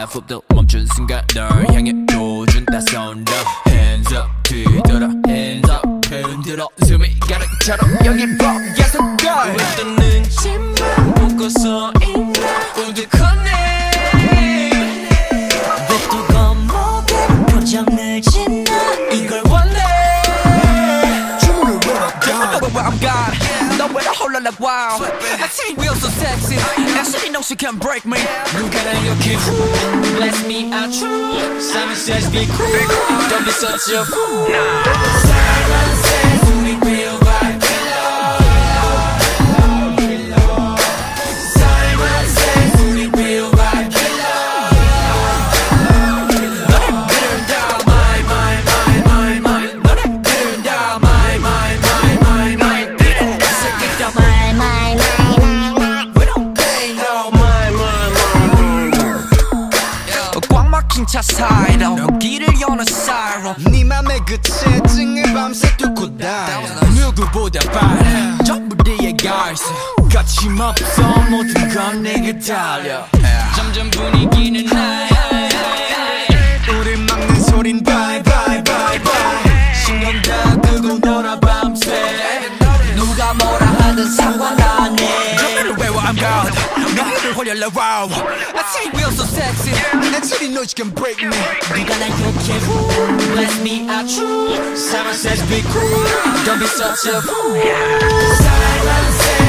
호흡도 멈춘 순간 널 향해 도준 따스한 love Hands up 뒤돌아 hands up 흔들어 숨이 가는 처럼 여기 계속 걸 왜 떠는지만 보고서 있나 우두커네 왜 또 겁먹게 표정을 짓나 이걸 원해 주문을 원할까 Where I'm gone 너왜 홀라 like wow I see we so sexy and she knows she can break me 누가 날 이렇게 bless me out true Simon says be cool don't be such a fool Simon says we real vibe Simon says we real vibe 너를 그린다 my 너를 그린다 my We don't pay no 꽉 막힌 차 사이로 여기를 여는 사이로 네 맘의 끝에 찡을 밤새 뚫고 다녀 누구보다 빠른 전부 네가 있어 거침없어 모든 건 내게 달려 점점 분위기는 high 우릴 막는 소린 bye bye bye bye 신경 다 끄고 놀아 밤새 누가 뭐라 하든 상관 안 해 노래를 외워 I'm God 너를 홀려라 wow I see we so sexy And she knows she can break me 누가 날 욕해 bless me out true Simon says be cool don't be such a fool Simon says